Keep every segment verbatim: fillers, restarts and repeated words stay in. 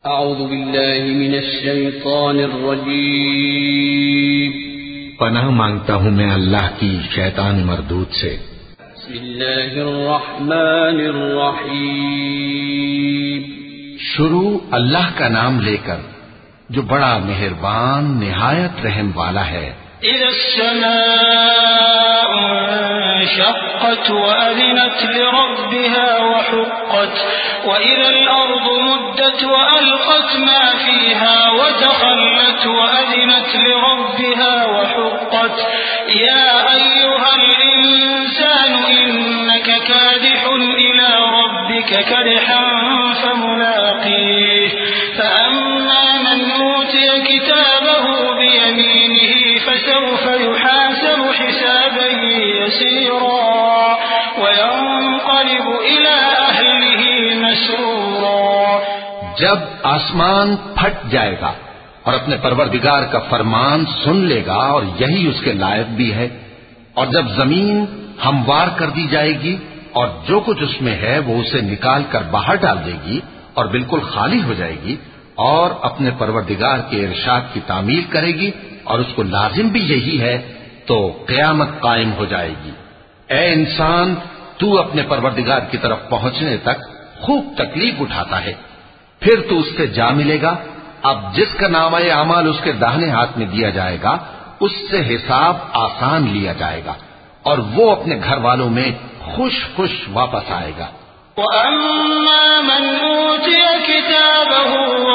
اعوذ باللہ من الشیطان الرجیم پناہ مانگتا ہوں میں اللہ کی شیطان مردود سے. بسم اللہ الرحمن الرحیم. شروع اللہ کا نام لے کر جو بڑا مہربان نہایت رحم والا ہے. اذا السماء انشقت وأذنت لربها وحقت وإذا الأرض مدت وألقت ما فيها وتخلت وأذنت لربها وحقت يا أيها الإنسان إنك كادح إلى ربك كدحا فملاقيه فأما من أوتي كتابه بيمينه فسوف يحاسب حسابا يسيرا وينقلب إلى أهله مسرورا. جب آسمان پھٹ جائے گا اور اپنے پروردگار کا فرمان سن لے گا اور یہی اس کے لائق بھی ہے، اور جب زمین ہموار کر دی جائے گی اور جو کچھ اس میں ہے وہ اسے نکال کر باہر ڈال دے گی اور بالکل خالی ہو جائے گی اور اپنے پروردگار کے ارشاد کی تعمیل کرے گی اور اس کو لازم بھی یہی ہے، تو قیامت قائم ہو جائے گی. اے انسان، تو اپنے پروردگار کی طرف پہنچنے تک خوب تکلیف اٹھاتا ہے، پھر تو اس سے جا ملے گا. اب جس کا نامہ اعمال اس کے داہنے ہاتھ میں دیا جائے گا اس سے حساب آسان لیا جائے گا اور وہ اپنے گھر والوں میں خوش خوش واپس آئے گا. وَأَمَّا مَنْ أُوتِيَ كِتَابَهُ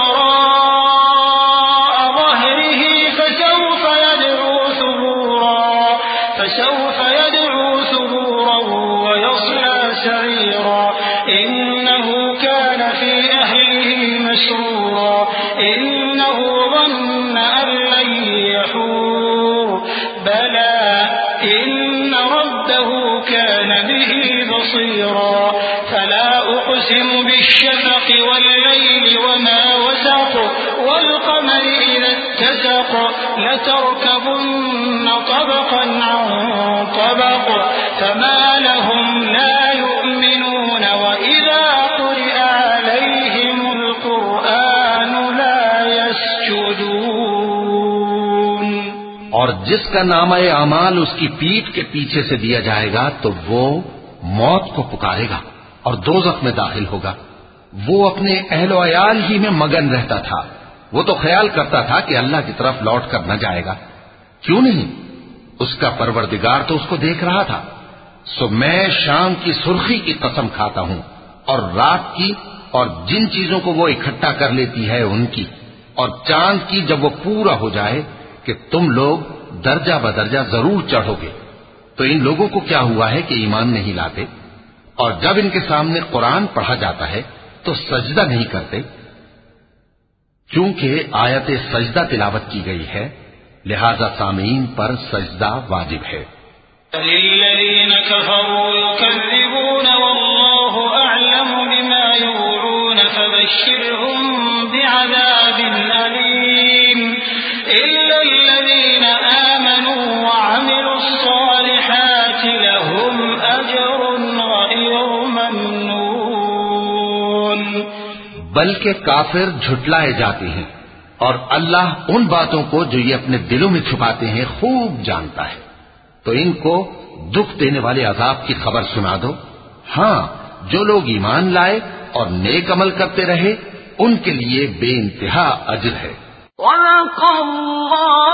وَرَاءَ ظَهْرِهِ فَسَوْفَ يَدْعُو ثُبُورًا فَسَوْفَ يَدْعُو ثُبُورًا وَيَصْلَى سَعِيرًا إِنَّهُ كَانَ فِي أَهْلِهِ مَسْرُورًا إِنَّهُ ظَنَّ أَن لَّن يَحُورَ بَلَىٰ إِنَّ رَبَّهُ كَانَ بِهِ بَصِيرًا. فلا أقسم بالشفق والليل وما وسق والقمر إذا اتسق لتركبن طبقا عن طبق فما لهم لا يؤمنون وإذا قرئ عليهم القرآن لا يسجدون. اور جس کا نامہ اعمال اس کی پیٹھ کے پیچھے سے دیا جائے گا تو وہ موت کو پکارے گا اور دوزخ میں داخل ہوگا. وہ اپنے اہل و عیال ہی میں مگن رہتا تھا. وہ تو خیال کرتا تھا کہ اللہ کی طرف لوٹ کر نہ جائے گا. کیوں نہیں؟ اس کا پروردگار تو اس کو دیکھ رہا تھا. سو میں شام کی سرخی کی قسم کھاتا ہوں اور رات کی اور جن چیزوں کو وہ اکٹھا کر لیتی ہے ان کی، اور چاند کی جب وہ پورا ہو جائے کہ تم لوگ درجہ بدرجہ ضرور چڑھو گے. تو ان لوگوں کو کیا ہوا ہے کہ ایمان نہیں لاتے؟ اور جب ان کے سامنے قرآن پڑھا جاتا ہے تو سجدہ نہیں کرتے. چونکہ آیت سجدہ تلاوت کی گئی ہے لہذا سامعین پر سجدہ واجب ہے. للذین کفروا یکذبون واللہ اعلم بما یوعون فبشرهم بعذاب علیم الا الذین آمنوا وعملوا الصالحات لهم اجر غیر ممنون. بلکہ کافر جھٹلائے جاتے ہیں اور اللہ ان باتوں کو جو یہ اپنے دلوں میں چھپاتے ہیں خوب جانتا ہے. تو ان کو دکھ دینے والے عذاب کی خبر سنا دو. ہاں، جو لوگ ایمان لائے اور نیک عمل کرتے رہے ان کے لیے بے انتہا اجر ہے. وَلَقَ اللَّهُ